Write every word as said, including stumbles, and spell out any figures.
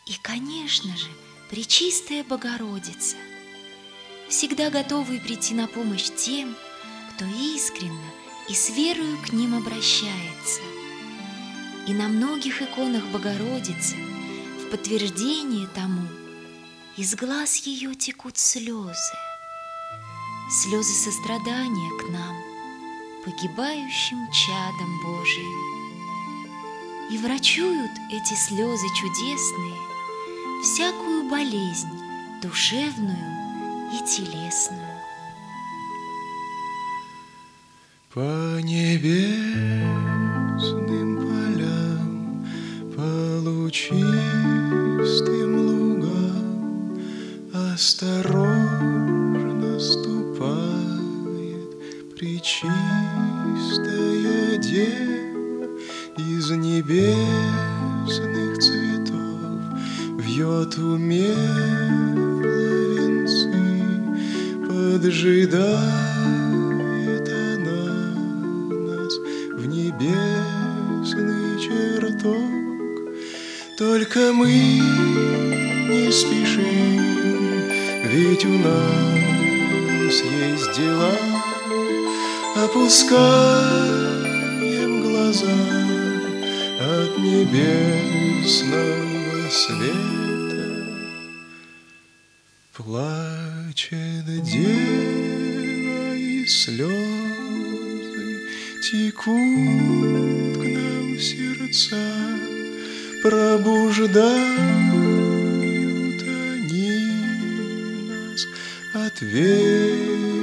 И, конечно же, Пречистая Богородица, всегда готовые прийти на помощь тем, кто искренно и с верою к ним обращается. И на многих иконах Богородицы в подтверждение тому из глаз ее текут слезы, слезы сострадания к нам, погибающим чадом Божиим. И врачуют эти слезы чудесные всякую болезнь душевную и телесную. По небесным полям, по лучистым лугам осторожно ступает Пречистая Дева, из небесных цветов вьет умело венцы, поджидает она нас в небесный чертог. Только мы не спешим, ведь у нас есть дела. Опускаем глаза от небесного света. Плачет дева, и слезы текут к нам в сердца, пробуждают они нас от веры.